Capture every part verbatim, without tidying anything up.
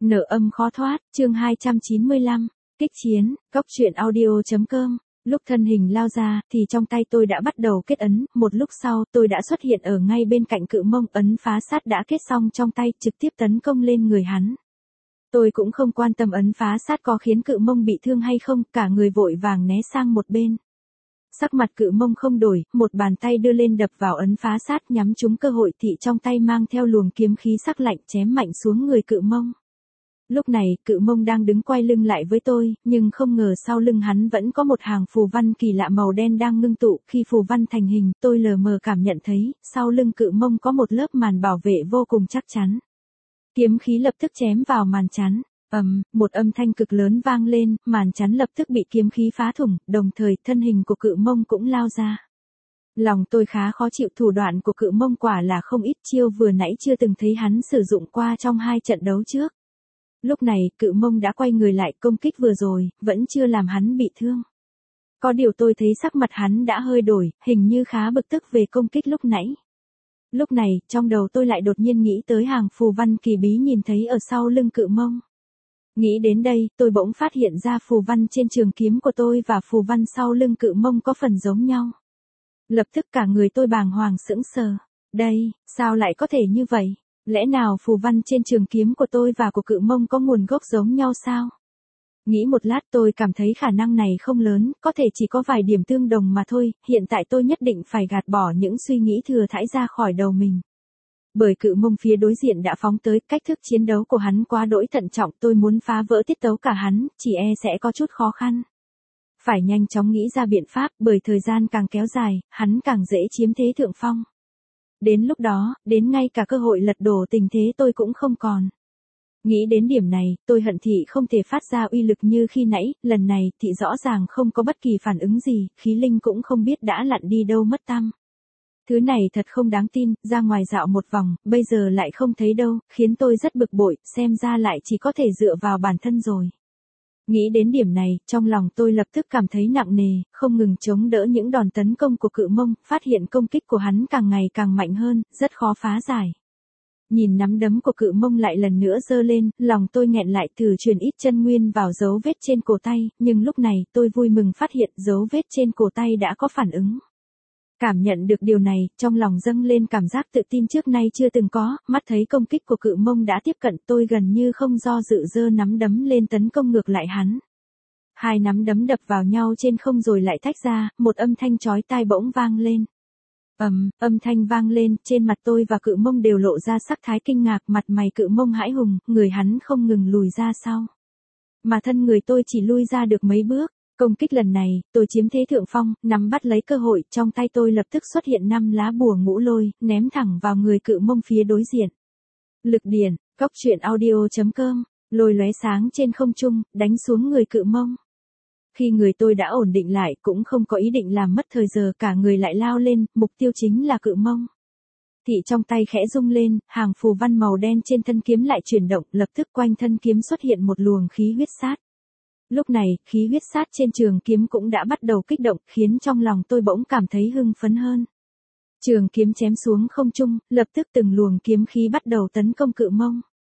Nợ âm khó thoát, chương hai trăm chín mươi lăm, kích chiến, góc truyện audio.com. Lúc thân hình lao ra, thì trong tay tôi đã bắt đầu kết ấn, một lúc sau, tôi đã xuất hiện ở ngay bên cạnh Cự Mông, ấn phá sát đã kết xong trong tay, trực tiếp tấn công lên người hắn. Tôi cũng không quan tâm ấn phá sát có khiến Cự Mông bị thương hay không, cả người vội vàng né sang một bên. Sắc mặt Cự Mông không đổi, một bàn tay đưa lên đập vào ấn phá sát nhắm trúng cơ hội, thị trong tay mang theo luồng kiếm khí sắc lạnh chém mạnh xuống người Cự Mông. Lúc này, Cự Mông đang đứng quay lưng lại với tôi, nhưng không ngờ sau lưng hắn vẫn có một hàng phù văn kỳ lạ màu đen đang ngưng tụ, khi phù văn thành hình, tôi lờ mờ cảm nhận thấy, sau lưng Cự Mông có một lớp màn bảo vệ vô cùng chắc chắn. Kiếm khí lập tức chém vào màn chắn, ầm, um, một âm thanh cực lớn vang lên, màn chắn lập tức bị kiếm khí phá thủng, đồng thời thân hình của Cự Mông cũng lao ra. Lòng tôi khá khó chịu, thủ đoạn của Cự Mông quả là không ít, chiêu vừa nãy chưa từng thấy hắn sử dụng qua trong hai trận đấu trước. Lúc này, Cự Mông đã quay người lại, công kích vừa rồi, vẫn chưa làm hắn bị thương. Có điều tôi thấy sắc mặt hắn đã hơi đổi, hình như khá bực tức về công kích lúc nãy. Lúc này, trong đầu tôi lại đột nhiên nghĩ tới hàng phù văn kỳ bí nhìn thấy ở sau lưng Cự Mông. Nghĩ đến đây, tôi bỗng phát hiện ra phù văn trên trường kiếm của tôi và phù văn sau lưng Cự Mông có phần giống nhau. Lập tức cả người tôi bàng hoàng sững sờ. Đây, sao lại có thể như vậy? Lẽ nào phù văn trên trường kiếm của tôi và của Cự Mông có nguồn gốc giống nhau sao? Nghĩ một lát tôi cảm thấy khả năng này không lớn, có thể chỉ có vài điểm tương đồng mà thôi, hiện tại tôi nhất định phải gạt bỏ những suy nghĩ thừa thãi ra khỏi đầu mình. Bởi Cự Mông phía đối diện đã phóng tới, cách thức chiến đấu của hắn quá đỗi thận trọng, tôi muốn phá vỡ tiết tấu cả hắn, chỉ e sẽ có chút khó khăn. Phải nhanh chóng nghĩ ra biện pháp, bởi thời gian càng kéo dài, hắn càng dễ chiếm thế thượng phong. Đến lúc đó, đến ngay cả cơ hội lật đổ tình thế tôi cũng không còn. Nghĩ đến điểm này, tôi hận thị không thể phát ra uy lực như khi nãy, lần này thị rõ ràng không có bất kỳ phản ứng gì, khí linh cũng không biết đã lặn đi đâu mất tăm. Thứ này thật không đáng tin, ra ngoài dạo một vòng, bây giờ lại không thấy đâu, khiến tôi rất bực bội, xem ra lại chỉ có thể dựa vào bản thân rồi. Nghĩ đến điểm này, trong lòng tôi lập tức cảm thấy nặng nề, không ngừng chống đỡ những đòn tấn công của Cự Mông, phát hiện công kích của hắn càng ngày càng mạnh hơn, rất khó phá giải. Nhìn nắm đấm của Cự Mông lại lần nữa giơ lên, lòng tôi nghẹn lại, thử truyền ít chân nguyên vào dấu vết trên cổ tay, nhưng lúc này tôi vui mừng phát hiện dấu vết trên cổ tay đã có phản ứng. Cảm nhận được điều này, trong lòng dâng lên cảm giác tự tin trước nay chưa từng có, mắt thấy công kích của Cự Mông đã tiếp cận, tôi gần như không do dự giơ nắm đấm lên tấn công ngược lại hắn. Hai nắm đấm đập vào nhau trên không rồi lại tách ra, một âm thanh chói tai bỗng vang lên. Ầm, um, âm thanh vang lên, trên mặt tôi và Cự Mông đều lộ ra sắc thái kinh ngạc, mặt mày Cự Mông hãi hùng, người hắn không ngừng lùi ra sau. Mà thân người tôi chỉ lui ra được mấy bước. Công kích lần này, tôi chiếm thế thượng phong, nắm bắt lấy cơ hội, trong tay tôi lập tức xuất hiện năm lá bùa ngũ lôi, ném thẳng vào người Cự Mông phía đối diện. Lực điển, góc truyện audio.com, lôi lóe sáng trên không trung, đánh xuống người Cự Mông. Khi người tôi đã ổn định lại, cũng không có ý định làm mất thời giờ, cả người lại lao lên, mục tiêu chính là Cự Mông. Thị trong tay khẽ rung lên, hàng phù văn màu đen trên thân kiếm lại chuyển động, lập tức quanh thân kiếm xuất hiện một luồng khí huyết sát. Lúc này, khí huyết sát trên trường kiếm cũng đã bắt đầu kích động, khiến trong lòng tôi bỗng cảm thấy hưng phấn hơn. Trường kiếm chém xuống không trung, lập tức từng luồng kiếm khí bắt đầu tấn công Cự Mông.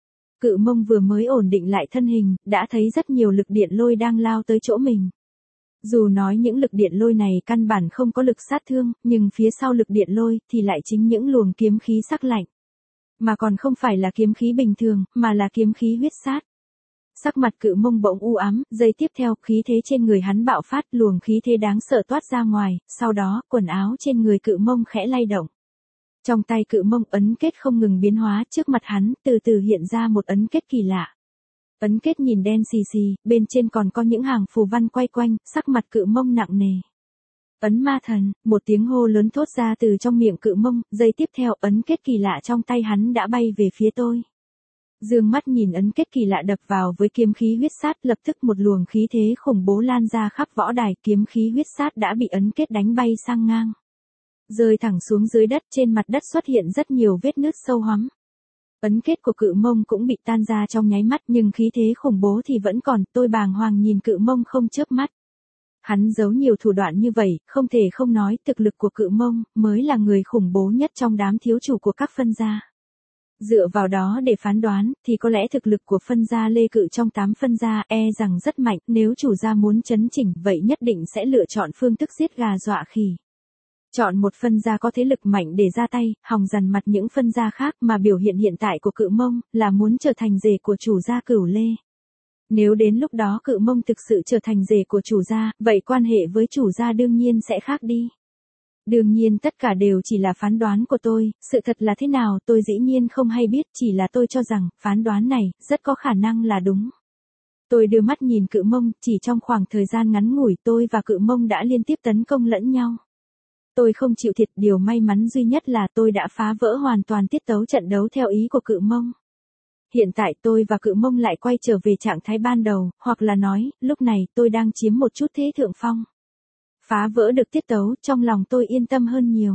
Cự Mông vừa mới ổn định lại thân hình, đã thấy rất nhiều lực điện lôi đang lao tới chỗ mình. Dù nói những lực điện lôi này căn bản không có lực sát thương, nhưng phía sau lực điện lôi thì lại chính những luồng kiếm khí sắc lạnh. Mà còn không phải là kiếm khí bình thường, mà là kiếm khí huyết sát. Sắc mặt Cự Mông bỗng u ám, giây tiếp theo, khí thế trên người hắn bạo phát, luồng khí thế đáng sợ toát ra ngoài, sau đó, quần áo trên người Cự Mông khẽ lay động. Trong tay Cự Mông ấn kết không ngừng biến hóa, trước mặt hắn, từ từ hiện ra một ấn kết kỳ lạ. Ấn kết nhìn đen xì xì, bên trên còn có những hàng phù văn quay quanh, sắc mặt Cự Mông nặng nề. Ấn ma thần, một tiếng hô lớn thốt ra từ trong miệng Cự Mông, giây tiếp theo, ấn kết kỳ lạ trong tay hắn đã bay về phía tôi. Dương mắt nhìn ấn kết kỳ lạ đập vào với kiếm khí huyết sát, lập tức một luồng khí thế khủng bố lan ra khắp võ đài, kiếm khí huyết sát đã bị ấn kết đánh bay sang ngang. Rơi thẳng xuống dưới đất, trên mặt đất xuất hiện rất nhiều vết nứt sâu hoắm. Ấn kết của Cự Mông cũng bị tan ra trong nháy mắt, nhưng khí thế khủng bố thì vẫn còn, tôi bàng hoàng nhìn Cự Mông không chớp mắt. Hắn giấu nhiều thủ đoạn như vậy, không thể không nói, thực lực của Cự Mông mới là người khủng bố nhất trong đám thiếu chủ của các phân gia. Dựa vào đó để phán đoán, thì có lẽ thực lực của phân gia Lê Cự trong tám phân gia e rằng rất mạnh, nếu chủ gia muốn chấn chỉnh, vậy nhất định sẽ lựa chọn phương thức giết gà dọa khỉ. Chọn một phân gia có thế lực mạnh để ra tay, hòng dằn mặt những phân gia khác, mà biểu hiện hiện tại của Cự Mông là muốn trở thành rể của chủ gia Cửu Lê. Nếu đến lúc đó Cự Mông thực sự trở thành rể của chủ gia, vậy quan hệ với chủ gia đương nhiên sẽ khác đi. Đương nhiên tất cả đều chỉ là phán đoán của tôi, sự thật là thế nào tôi dĩ nhiên không hay biết, chỉ là tôi cho rằng, phán đoán này, rất có khả năng là đúng. Tôi đưa mắt nhìn Cự Mông, chỉ trong khoảng thời gian ngắn ngủi tôi và Cự Mông đã liên tiếp tấn công lẫn nhau. Tôi không chịu thiệt, điều may mắn duy nhất là tôi đã phá vỡ hoàn toàn tiết tấu trận đấu theo ý của Cự Mông. Hiện tại tôi và Cự Mông lại quay trở về trạng thái ban đầu, hoặc là nói, lúc này tôi đang chiếm một chút thế thượng phong. Phá vỡ được tiết tấu, trong lòng tôi yên tâm hơn nhiều.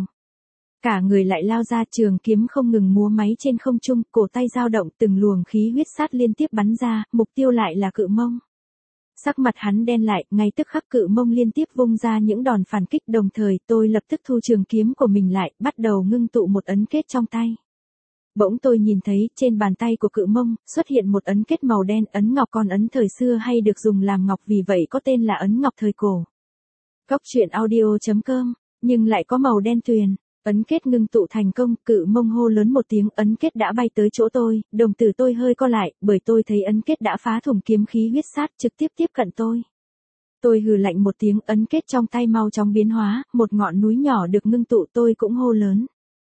Cả người lại lao ra, trường kiếm không ngừng múa máy trên không trung, cổ tay dao động, từng luồng khí huyết sát liên tiếp bắn ra, mục tiêu lại là Cự Mông. Sắc mặt hắn đen lại, ngay tức khắc Cự Mông liên tiếp vung ra những đòn phản kích, đồng thời tôi lập tức thu trường kiếm của mình lại, bắt đầu ngưng tụ một ấn kết trong tay. Bỗng tôi nhìn thấy, trên bàn tay của Cự Mông, xuất hiện một ấn kết màu đen, ấn ngọc, con ấn thời xưa hay được dùng làm ngọc vì vậy có tên là ấn ngọc thời cổ. Góc truyện audio chấm com, nhưng lại có màu đen tuyền. Ấn kết ngưng tụ thành công, Cự Mông hô lớn một tiếng, ấn kết đã bay tới chỗ tôi, đồng tử tôi hơi co lại, bởi tôi thấy ấn kết đã phá thủng kiếm khí huyết sát, trực tiếp tiếp cận tôi. Tôi hừ lạnh một tiếng, ấn kết trong tay mau chóng biến hóa, một ngọn núi nhỏ được ngưng tụ, tôi cũng hô lớn.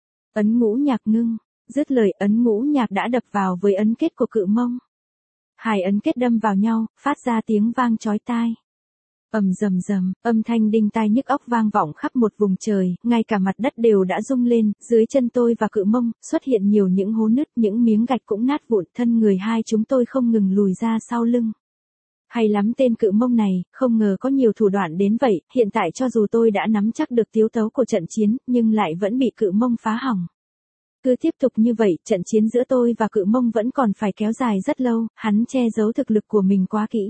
Ấn ngũ nhạc ngưng, dứt lời, ấn ngũ nhạc đã đập vào với ấn kết của Cự Mông. Hai ấn kết đâm vào nhau, phát ra tiếng vang chói tai. Ầm rầm rầm, âm thanh đinh tai nhức óc vang vọng khắp một vùng trời, ngay cả mặt đất đều đã rung lên, dưới chân tôi và Cự Mông, xuất hiện nhiều những hố nứt, những miếng gạch cũng nát vụn, thân người hai chúng tôi không ngừng lùi ra sau lưng. Hay lắm tên Cự Mông này, không ngờ có nhiều thủ đoạn đến vậy, hiện tại cho dù tôi đã nắm chắc được tiếu tấu của trận chiến, nhưng lại vẫn bị Cự Mông phá hỏng. Cứ tiếp tục như vậy, trận chiến giữa tôi và Cự Mông vẫn còn phải kéo dài rất lâu, hắn che giấu thực lực của mình quá kỹ.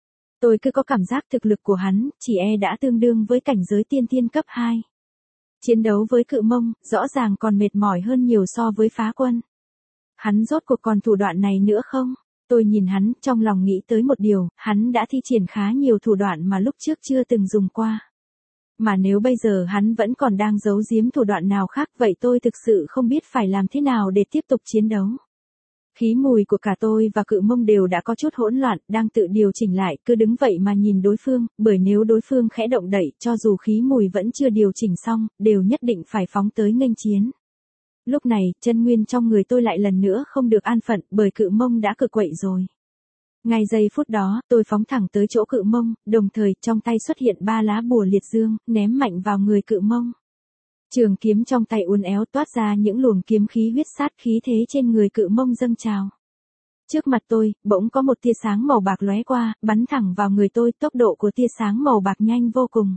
Tôi cứ có cảm giác thực lực của hắn, chỉ e đã tương đương với cảnh giới tiên thiên cấp hai. Chiến đấu với Cự Mông, rõ ràng còn mệt mỏi hơn nhiều so với Phá Quân. Hắn rốt cuộc còn thủ đoạn này nữa không? Tôi nhìn hắn, trong lòng nghĩ tới một điều, hắn đã thi triển khá nhiều thủ đoạn mà lúc trước chưa từng dùng qua. Mà nếu bây giờ hắn vẫn còn đang giấu giếm thủ đoạn nào khác, vậy tôi thực sự không biết phải làm thế nào để tiếp tục chiến đấu. Khí mùi của cả tôi và Cự Mông đều đã có chút hỗn loạn, đang tự điều chỉnh lại, cứ đứng vậy mà nhìn đối phương, bởi nếu đối phương khẽ động đậy, cho dù khí mùi vẫn chưa điều chỉnh xong, đều nhất định phải phóng tới nghênh chiến. Lúc này, chân nguyên trong người tôi lại lần nữa không được an phận, bởi Cự Mông đã cực quậy rồi. Ngay giây phút đó, tôi phóng thẳng tới chỗ Cự Mông, đồng thời, trong tay xuất hiện ba lá bùa liệt dương, ném mạnh vào người Cự Mông. Trường kiếm trong tay uốn éo toát ra những luồng kiếm khí huyết sát, khí thế trên người Cự Mông dâng trào. Trước mặt tôi, bỗng có một tia sáng màu bạc lóe qua, bắn thẳng vào người tôi, tốc độ của tia sáng màu bạc nhanh vô cùng.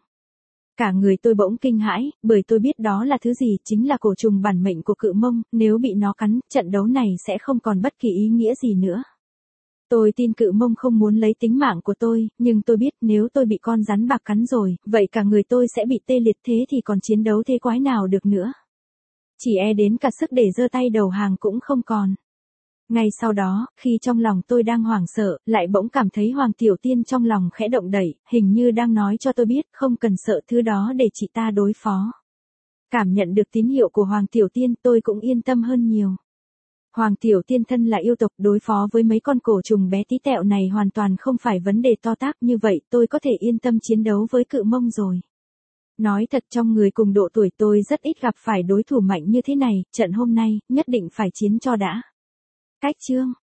Cả người tôi bỗng kinh hãi, bởi tôi biết đó là thứ gì, chính là cổ trùng bản mệnh của Cự Mông, nếu bị nó cắn, trận đấu này sẽ không còn bất kỳ ý nghĩa gì nữa. Tôi tin Cự Mông không muốn lấy tính mạng của tôi, nhưng tôi biết nếu tôi bị con rắn bạc cắn rồi, vậy cả người tôi sẽ bị tê liệt, thế thì còn chiến đấu thế quái nào được nữa. Chỉ e đến cả sức để giơ tay đầu hàng cũng không còn. Ngay sau đó, khi trong lòng tôi đang hoảng sợ, lại bỗng cảm thấy Hoàng Tiểu Tiên trong lòng khẽ động đẩy, hình như đang nói cho tôi biết không cần sợ thứ đó để chị ta đối phó. Cảm nhận được tín hiệu của Hoàng Tiểu Tiên, tôi cũng yên tâm hơn nhiều. Hoàng Tiểu Tiên thân là yêu tộc, đối phó với mấy con cổ trùng bé tí tẹo này hoàn toàn không phải vấn đề to tát, như vậy tôi có thể yên tâm chiến đấu với Cự Mông rồi. Nói thật, trong người cùng độ tuổi tôi rất ít gặp phải đối thủ mạnh như thế này, trận hôm nay, nhất định phải chiến cho đã. Cách chương